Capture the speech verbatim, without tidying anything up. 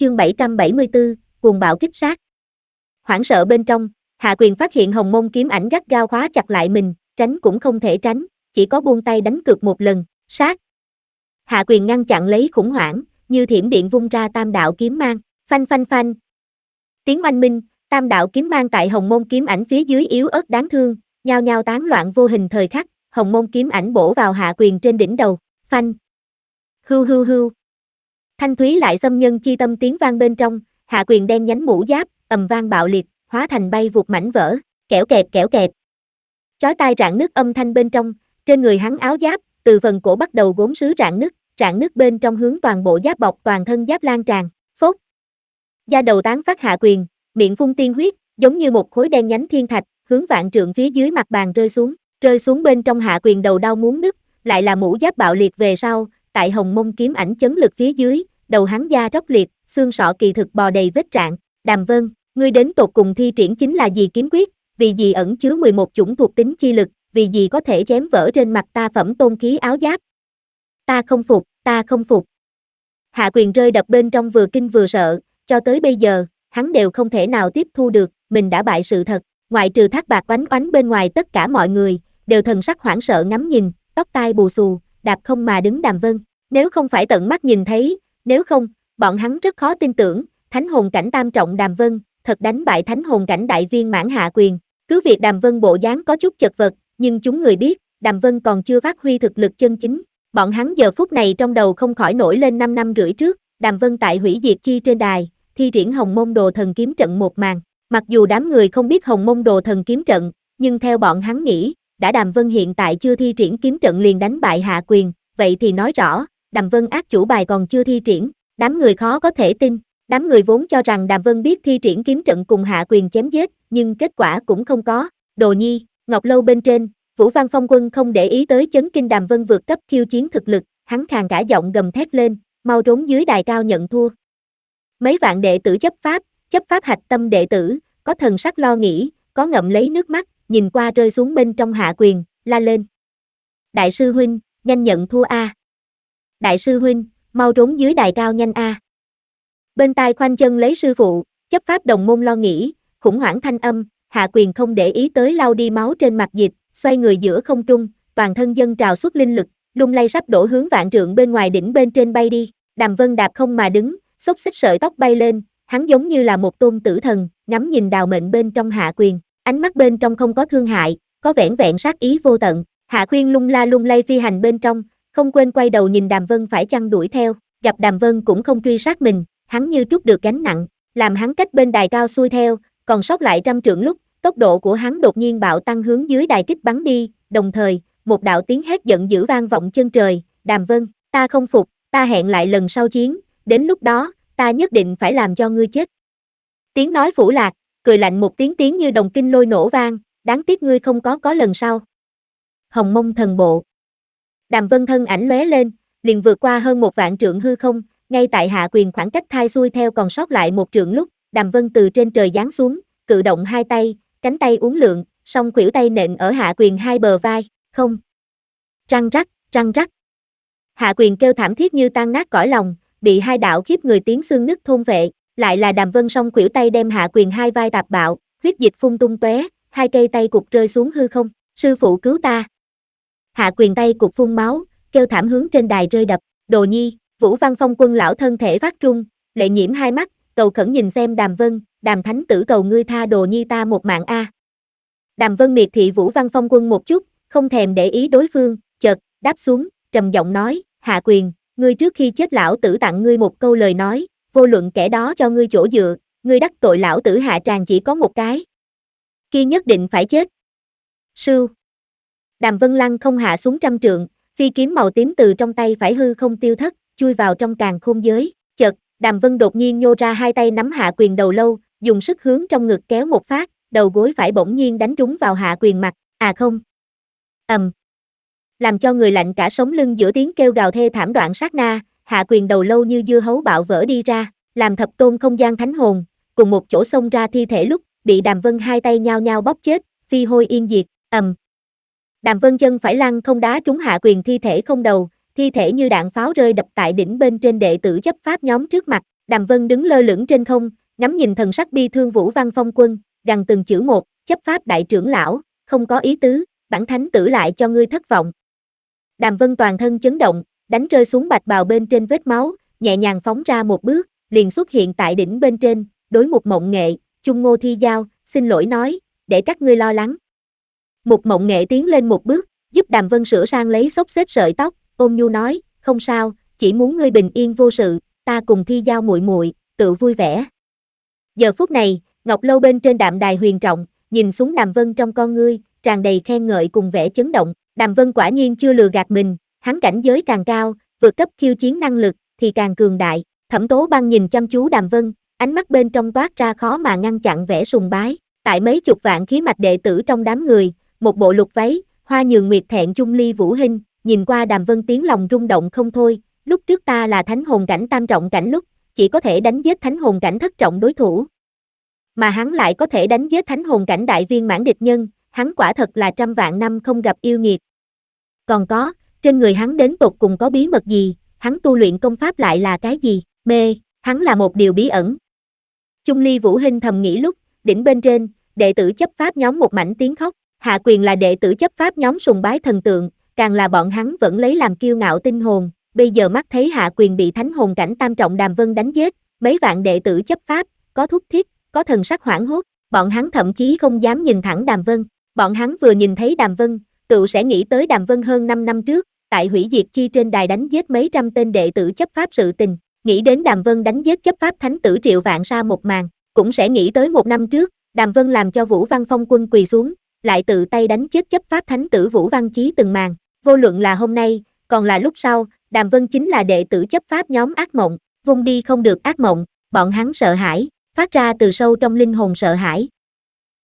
chương bảy trăm bảy mươi tư, cuồng bạo kích sát. Hoảng sợ bên trong, Hạ Quyền phát hiện Hồng Mông kiếm ảnh gắt gao khóa chặt lại mình, tránh cũng không thể tránh, chỉ có buông tay đánh cược một lần, sát. Hạ Quyền ngăn chặn lấy khủng hoảng, như thiểm điện vung ra tam đạo kiếm mang, phanh phanh phanh. Tiếng oanh minh, tam đạo kiếm mang tại Hồng Mông kiếm ảnh phía dưới yếu ớt đáng thương, nhao nhao tán loạn vô hình thời khắc, Hồng Mông kiếm ảnh bổ vào Hạ Quyền trên đỉnh đầu, phanh. Hưu hưu hưu. Thanh thúy lại xâm nhân chi tâm tiếng vang bên trong, Hạ Quyền đen nhánh mũ giáp, ầm vang bạo liệt, hóa thành bay vụt mảnh vỡ, kẽo kẹt kẽo kẹt. Chói tai rạn nứt âm thanh bên trong, trên người hắn áo giáp, từ phần cổ bắt đầu gốm sứ rạn nứt, rạn nứt bên trong hướng toàn bộ giáp bọc toàn thân giáp lan tràn, phốt. Da đầu tán phát Hạ Quyền, miệng phun tiên huyết, giống như một khối đen nhánh thiên thạch, hướng vạn trượng phía dưới mặt bàn rơi xuống, rơi xuống bên trong Hạ Quyền đầu đau muốn nứt, lại là mũ giáp bạo liệt về sau, tại Hồng Mông kiếm ảnh chấn lực phía dưới, đầu hắn da róc liệt, xương sọ kỳ thực bò đầy vết rạn. Đàm Vân, ngươi đến tột cùng thi triển chính là gì kiếm quyết, vì gì ẩn chứa mười một chủng thuộc tính chi lực, vì gì có thể chém vỡ trên mặt ta phẩm tôn khí áo giáp. Ta không phục, ta không phục. Hạ Quyền rơi đập bên trong vừa kinh vừa sợ, cho tới bây giờ, hắn đều không thể nào tiếp thu được, mình đã bại sự thật, ngoại trừ Thác Bạc oánh oánh bên ngoài tất cả mọi người, đều thần sắc hoảng sợ ngắm nhìn, tóc tai bù xù, đạp không mà đứng Đàm Vân. Nếu không phải tận mắt nhìn thấy, nếu không, bọn hắn rất khó tin tưởng, thánh hồn cảnh tam trọng Đàm Vân, thật đánh bại thánh hồn cảnh đại viên mãn Hạ Quyền. Cứ việc Đàm Vân bộ dáng có chút chật vật, nhưng chúng người biết, Đàm Vân còn chưa phát huy thực lực chân chính. Bọn hắn giờ phút này trong đầu không khỏi nổi lên năm năm rưỡi trước, Đàm Vân tại hủy diệt chi trên đài, thi triển Hồng Mông Đồ Thần kiếm trận một màn. Mặc dù đám người không biết Hồng Mông Đồ Thần kiếm trận, nhưng theo bọn hắn nghĩ, đã Đàm Vân hiện tại chưa thi triển kiếm trận liền đánh bại Hạ Quyền, vậy thì nói rõ, Đàm Vân ác chủ bài còn chưa thi triển, đám người khó có thể tin. Đám người vốn cho rằng Đàm Vân biết thi triển kiếm trận cùng Hạ Quyền chém giết, nhưng kết quả cũng không có. Đồ Nhi, Ngọc Lâu bên trên, Vũ Văn Phong Quân không để ý tới chấn kinh Đàm Vân vượt cấp khiêu chiến thực lực, hắn khàn cả giọng gầm thét lên, mau trốn dưới đài cao nhận thua. Mấy vạn đệ tử chấp pháp, chấp pháp hạch tâm đệ tử, có thần sắc lo nghĩ, có ngậm lấy nước mắt, nhìn qua rơi xuống bên trong Hạ Quyền, la lên. Đại sư huynh, nhanh nhận thua a. Đại sư huynh, mau trốn dưới đài cao nhanh a. Bên tai khoanh chân lấy sư phụ, chấp pháp đồng môn lo nghĩ, khủng hoảng thanh âm, Hạ Quyền không để ý tới lau đi máu trên mặt dịch, xoay người giữa không trung, toàn thân dâng trào xuất linh lực, lung lay sắp đổ hướng vạn trượng bên ngoài đỉnh bên trên bay đi. Đàm Vân đạp không mà đứng, xốc xích sợi tóc bay lên, hắn giống như là một tôn tử thần, ngắm nhìn đào mệnh bên trong Hạ Quyền, ánh mắt bên trong không có thương hại, có vẻn vẹn sát ý vô tận. Hạ Quyền lung la lung lay phi hành bên trong, không quên quay đầu nhìn Đàm Vân phải chăng đuổi theo, gặp Đàm Vân cũng không truy sát mình, hắn như trút được gánh nặng, làm hắn cách bên đài cao xuôi theo, còn sót lại trăm trượng lúc, tốc độ của hắn đột nhiên bạo tăng hướng dưới đài kích bắn đi, đồng thời, một đạo tiếng hét giận dữ vang vọng chân trời, Đàm Vân, ta không phục, ta hẹn lại lần sau chiến, đến lúc đó, ta nhất định phải làm cho ngươi chết. Tiếng nói phủ lạc, cười lạnh một tiếng tiếng như đồng kinh lôi nổ vang, đáng tiếc ngươi không có có lần sau. Hồng Mông thần bộ. Đàm Vân thân ảnh lóe lên, liền vượt qua hơn một vạn trượng hư không, ngay tại Hạ Quyền khoảng cách thai xuôi theo còn sót lại một trượng lúc, Đàm Vân từ trên trời giáng xuống, cự động hai tay, cánh tay uốn lượn, song khuỷu tay nện ở Hạ Quyền hai bờ vai, không. Răng rắc, răng rắc. Hạ Quyền kêu thảm thiết như tan nát cõi lòng, bị hai đạo khiếp người tiếng xương nứt thôn vệ, lại là Đàm Vân song khuỷu tay đem Hạ Quyền hai vai tạp bạo, huyết dịch phun tung tóe, hai cây tay cục rơi xuống hư không, sư phụ cứu ta. Hạ Quyền tay cục phun máu, kêu thảm hướng trên đài rơi đập, Đồ Nhi, Vũ Văn Phong Quân lão thân thể phát trung, lệ nhiễm hai mắt, cầu khẩn nhìn xem Đàm Vân, Đàm thánh tử cầu ngươi tha Đồ Nhi ta một mạng a. Đàm Vân miệt thị Vũ Văn Phong Quân một chút, không thèm để ý đối phương, chợt đáp xuống, trầm giọng nói, Hạ Quyền, ngươi trước khi chết lão tử tặng ngươi một câu lời nói, vô luận kẻ đó cho ngươi chỗ dựa, ngươi đắc tội lão tử hạ tràng chỉ có một cái. Kia nhất định phải chết. Sưu. Đàm Vân lăng không hạ xuống trăm trượng, phi kiếm màu tím từ trong tay phải hư không tiêu thất, chui vào trong càn khôn giới, chợt, Đàm Vân đột nhiên nhô ra hai tay nắm Hạ Quyền đầu lâu, dùng sức hướng trong ngực kéo một phát, đầu gối phải bỗng nhiên đánh trúng vào Hạ Quyền mặt, à không. Ầm. Làm cho người lạnh cả sống lưng giữa tiếng kêu gào thê thảm đoạn sát na, Hạ Quyền đầu lâu như dưa hấu bạo vỡ đi ra, làm thập tôn không gian thánh hồn, cùng một chỗ xông ra thi thể lúc, bị Đàm Vân hai tay nhao nhao bóp chết, phi hôi yên diệt, ầm. Đàm Vân chân phải lăn không đá trúng Hạ Quyền thi thể không đầu, thi thể như đạn pháo rơi đập tại đỉnh bên trên đệ tử chấp pháp nhóm trước mặt, Đàm Vân đứng lơ lửng trên không, ngắm nhìn thần sắc bi thương Vũ Văn Phong Quân, gằn từng chữ một, chấp pháp đại trưởng lão, không có ý tứ, bản thánh tử lại cho ngươi thất vọng. Đàm Vân toàn thân chấn động, đánh rơi xuống bạch bào bên trên vết máu, nhẹ nhàng phóng ra một bước, liền xuất hiện tại đỉnh bên trên, đối Mục Mộng Nghệ, Chung Ngô Thi Giao, xin lỗi nói, để các ngươi lo lắng. Mục Mộng Nghệ tiến lên một bước, giúp Đàm Vân sửa sang lấy xốc xếp sợi tóc, ôn nhu nói, không sao, chỉ muốn ngươi bình yên vô sự, ta cùng Thi Giao muội muội, tự vui vẻ. Giờ phút này, Ngọc Lâu bên trên đạm đài huyền trọng, nhìn xuống Đàm Vân trong con ngươi, tràn đầy khen ngợi cùng vẻ chấn động, Đàm Vân quả nhiên chưa lừa gạt mình, hắn cảnh giới càng cao, vượt cấp khiêu chiến năng lực, thì càng cường đại. Thẩm Tố Băng nhìn chăm chú Đàm Vân, ánh mắt bên trong toát ra khó mà ngăn chặn vẻ sùng bái. Tại mấy chục vạn khí mạch đệ tử trong đám người, một bộ lục váy, hoa nhường nguyệt thẹn chung ly vũ hình, nhìn qua Đàm Vân tiếng lòng rung động không thôi. Lúc trước ta là thánh hồn cảnh tam trọng cảnh lúc, chỉ có thể đánh giết thánh hồn cảnh thất trọng đối thủ. Mà hắn lại có thể đánh giết thánh hồn cảnh đại viên mãn địch nhân, hắn quả thật là trăm vạn năm không gặp yêu nghiệt. Còn có, trên người hắn đến tột cùng có bí mật gì, hắn tu luyện công pháp lại là cái gì, mê, hắn là một điều bí ẩn. Chung ly vũ hình thầm nghĩ lúc, đỉnh bên trên, đệ tử chấp pháp nhóm một mảnh tiếng khóc, Hạ Quyền là đệ tử chấp pháp nhóm sùng bái thần tượng, càng là bọn hắn vẫn lấy làm kiêu ngạo tinh hồn, bây giờ mắt thấy Hạ Quyền bị thánh hồn cảnh tam trọng Đàm Vân đánh giết, mấy vạn đệ tử chấp pháp, có thúc thiết, có thần sắc hoảng hốt, bọn hắn thậm chí không dám nhìn thẳng Đàm Vân, bọn hắn vừa nhìn thấy Đàm Vân, tự sẽ nghĩ tới Đàm Vân hơn năm năm trước, tại hủy diệt chi trên đài đánh giết mấy trăm tên đệ tử chấp pháp sự tình, nghĩ đến Đàm Vân đánh giết chấp pháp thánh tử Triệu Vạn Sa một màn, cũng sẽ nghĩ tới một năm trước, Đàm Vân làm cho Vũ Văn Phong Quân quỳ xuống, lại tự tay đánh chết chấp pháp thánh tử Vũ Văn Chí từng màn, vô luận là hôm nay, còn là lúc sau, Đàm Vân chính là đệ tử chấp pháp nhóm ác mộng, vung đi không được ác mộng, bọn hắn sợ hãi, phát ra từ sâu trong linh hồn sợ hãi,